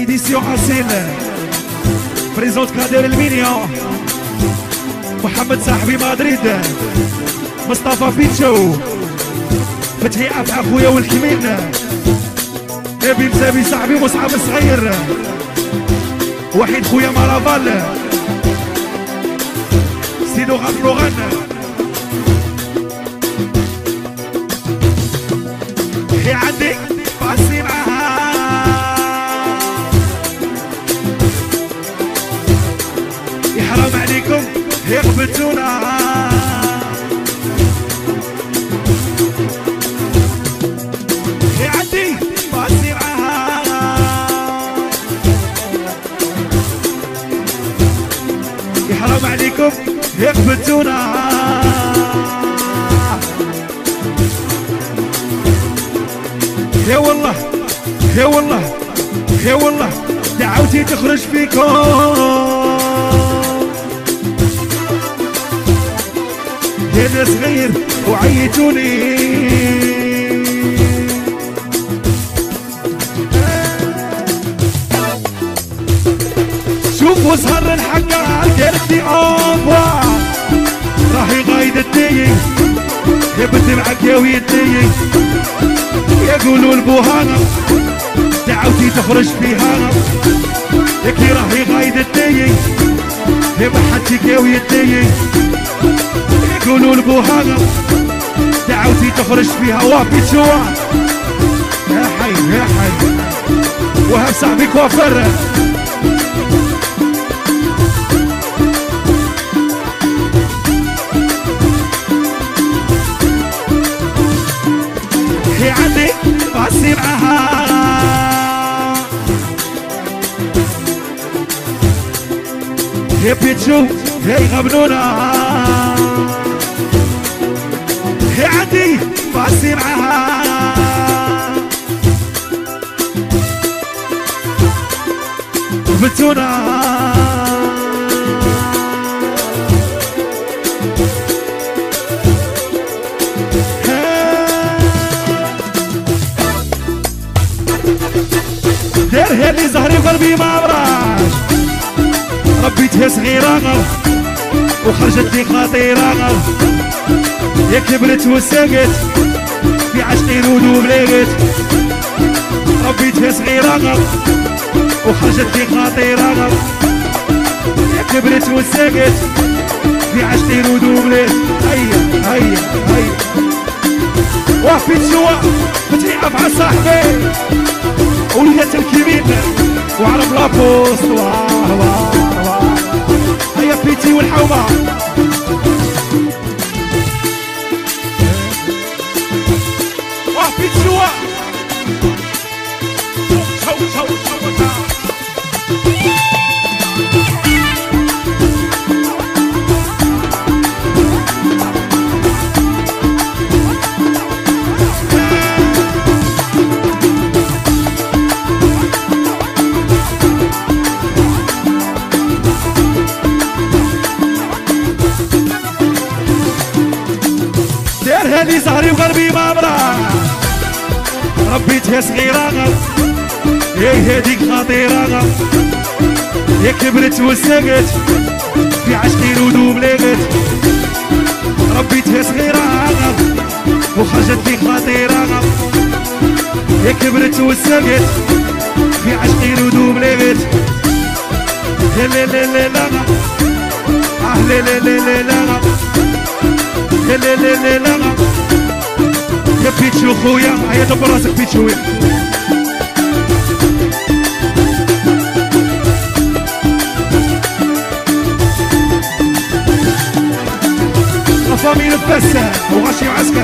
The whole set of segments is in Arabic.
édition أصيل بريزونت كادر المينيا محمد صاحبي مدريد مصطفى بيتشو فتحي أفعى خويا والكمين نبي مزابي صاحبي مصعب الصغير وحيد خويا مارافال سيدو غفلوغان هي عندي باسي معاها يحرم عليكم هي قبلتونا هي عندي باسي معاها يحرم عليكم هي قبلتونا يا والله يا والله يا والله دعوتي تخرج فيكم يا ناس صغير وعيتوني شوفوا سهر الحقا قالتلي اوبا راهي غايد الدي هبت معك يا ويدي يقولوا لبوهانا دعوتي تخرج فيها ياكي راهي غايد الدي هبا حدك يا ويدي يقولوا لبوهانا دعوتي تخرج فيها وافي شوا يا حي يا حي وهب صاحبي كوافر هي عندي باسي معاها هي بيتشو هي غبنونا هي عندي باسي معاها بتونا ديرها اللي زهري وقلبي ما براش ربيتها صغيرة وخرجت لي خطيرة يا كبرت وسقت في عشقي رود بلاقت ربيتها صغيرة وخرجت لي خطيرة يا كبرت وسقت في عشقي رود بلاقت هيا هيا هيا وافيت شوا فتحي أفعى صاحبي وليت الكبير وعرب لابوست واه واه واه هيا بيتي والحومة واه بيت شوا شو شو شو هذي زهري وقلبي ما برا ربيتها صغيرة هي هذيك خطيرة هي كبرت وسقت في عشقي رود وبلاغت ربيتها صغيرة وخرجت لي خطيرة هي كبرت وسقت في عشقي رود وبلاغت لا لا لا لا لا لا لا لا لا لا لا لا لا لا يا بيتشو خويا هيا دبر راسك بيتشو فاميل الفساد وغاشي وعسكر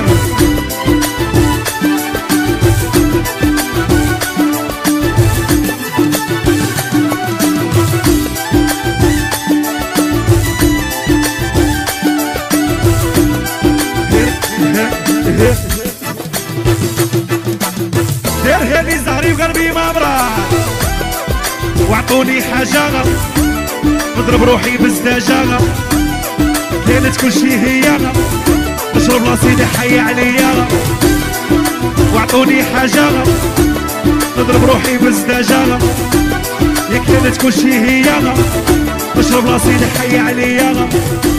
ديرها لي زهري وقلبي ما برا وعطوني حاجة نضرب روحي بالزداجة كانت كل شي هي نشرب راسي حي عليا وعطوني حاجة نضرب روحي بالزداجة يا كانت كلشي هي نشرب راسي نحي عليا